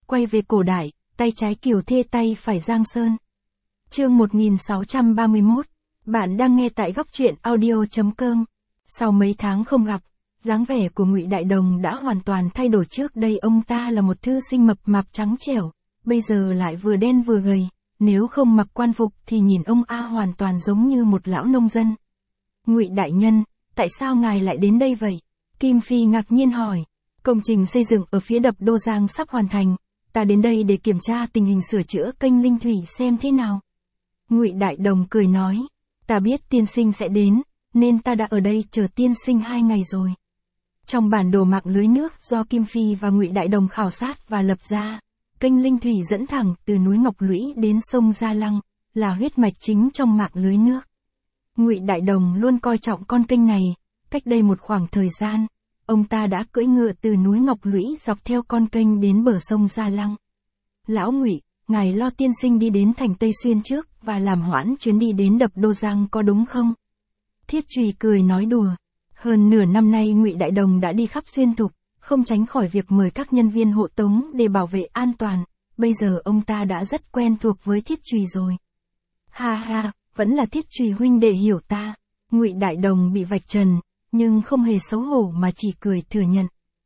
quay về cổ đại, tay trái Kiều Thê tay phải Giang Sơn. Chương 1631. Bạn đang nghe tại góc truyện audio.com. Sau mấy tháng không gặp, dáng vẻ của Ngụy Đại Đồng đã hoàn toàn thay đổi. Trước đây ông ta là một thư sinh mập mạp trắng trẻo, bây giờ lại vừa đen vừa gầy, nếu không mặc quan phục thì nhìn ông hoàn toàn giống như một lão nông dân. Ngụy đại nhân, tại sao ngài lại đến đây vậy? Kim Phi ngạc nhiên hỏi. Công trình xây dựng ở phía đập Đô Giang sắp hoàn thành, ta đến đây để kiểm tra tình hình sửa chữa kênh Linh Thủy xem thế nào. Ngụy Đại Đồng cười nói, ta biết tiên sinh sẽ đến, nên ta đã ở đây chờ tiên sinh 2 ngày rồi. Trong bản đồ mạng lưới nước do Kim Phi và Ngụy Đại Đồng khảo sát và lập ra, kênh Linh Thủy dẫn thẳng từ núi Ngọc Lũy đến sông Gia Lăng, là huyết mạch chính trong mạng lưới nước. Ngụy Đại Đồng luôn coi trọng con kênh này. Cách đây một khoảng thời gian, ông ta đã cưỡi ngựa từ núi Ngọc Lũy dọc theo con kênh đến bờ sông Gia Lăng. Lão Ngụy, ngài lo tiên sinh đi đến thành Tây Xuyên trước và làm hoãn chuyến đi đến đập Đô Giang có đúng không? Thiết Trùy cười nói đùa. Hơn nửa năm nay Ngụy Đại Đồng đã đi khắp xuyên thục, không tránh khỏi việc mời các nhân viên hộ tống để bảo vệ an toàn. Bây giờ ông ta đã rất quen thuộc với Thiết Trùy rồi. Ha ha, vẫn là Thiết Trùy huynh đệ hiểu ta. Ngụy Đại Đồng bị vạch trần, nhưng không hề xấu hổ mà chỉ cười thừa nhận.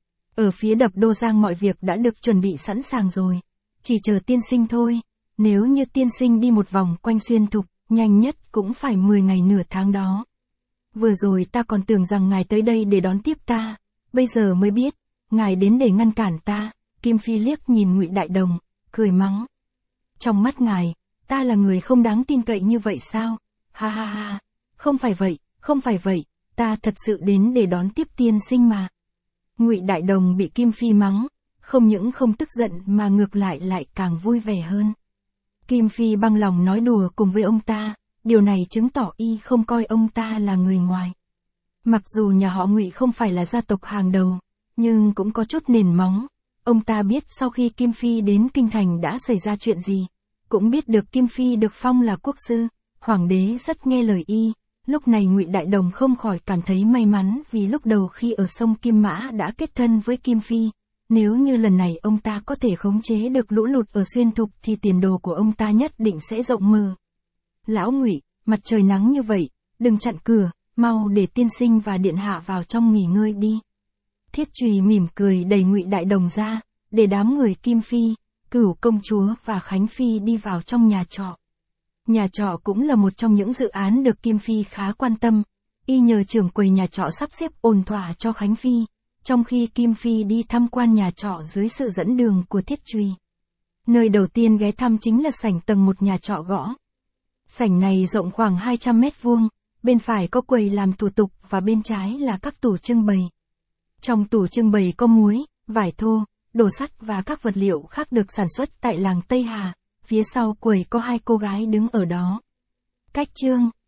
Ở phía đập Đô Giang mọi việc đã được chuẩn bị sẵn sàng rồi, chỉ chờ tiên sinh thôi. Nếu như tiên sinh đi một vòng quanh xuyên thục, nhanh nhất cũng phải 10 ngày nửa tháng đó. Vừa rồi ta còn tưởng rằng ngài tới đây để đón tiếp ta, bây giờ mới biết, ngài đến để ngăn cản ta. Kim Phi liếc nhìn Ngụy Đại Đồng, cười mắng. Trong mắt ngài, ta là người không đáng tin cậy như vậy sao? Ha ha ha, không phải vậy, không phải vậy, ta thật sự đến để đón tiếp tiên sinh mà. Ngụy Đại Đồng bị Kim Phi mắng, không những không tức giận mà ngược lại càng vui vẻ hơn. Kim Phi băng lòng nói đùa cùng với ông ta, điều này chứng tỏ y không coi ông ta là người ngoài. Mặc dù nhà họ Ngụy không phải là gia tộc hàng đầu, nhưng cũng có chút nền móng. Ông ta biết sau khi Kim Phi đến Kinh Thành đã xảy ra chuyện gì, cũng biết được Kim Phi được phong là quốc sư, hoàng đế rất nghe lời y. Lúc này Ngụy Đại Đồng không khỏi cảm thấy may mắn vì lúc đầu khi ở sông Kim Mã đã kết thân với Kim Phi. Nếu như lần này ông ta có thể khống chế được lũ lụt ở xuyên thục thì tiền đồ của ông ta nhất định sẽ rộng mở. Lão Ngụy, mặt trời nắng như vậy, đừng chặn cửa, mau để tiên sinh và điện hạ vào trong nghỉ ngơi đi. Thiết Trùy mỉm cười đẩy Ngụy Đại Đồng ra, để đám người Kim Phi, Cửu công chúa và Khánh Phi đi vào trong nhà trọ. Nhà trọ cũng là một trong những dự án được Kim Phi khá quan tâm, y nhờ trưởng quầy nhà trọ sắp xếp ổn thỏa cho Khánh Phi, trong khi Kim Phi đi tham quan nhà trọ dưới sự dẫn đường của Thiết Trùy. Nơi đầu tiên ghé thăm chính là sảnh tầng 1 nhà trọ gõ. Sảnh này rộng khoảng 200 mét vuông, bên phải có quầy làm thủ tục và bên trái là các tủ trưng bày. Trong tủ trưng bày có muối, vải thô, đồ sắt và các vật liệu khác được sản xuất tại làng Tây Hà. Phía sau quầy có 2 cô gái đứng ở đó. Cách chương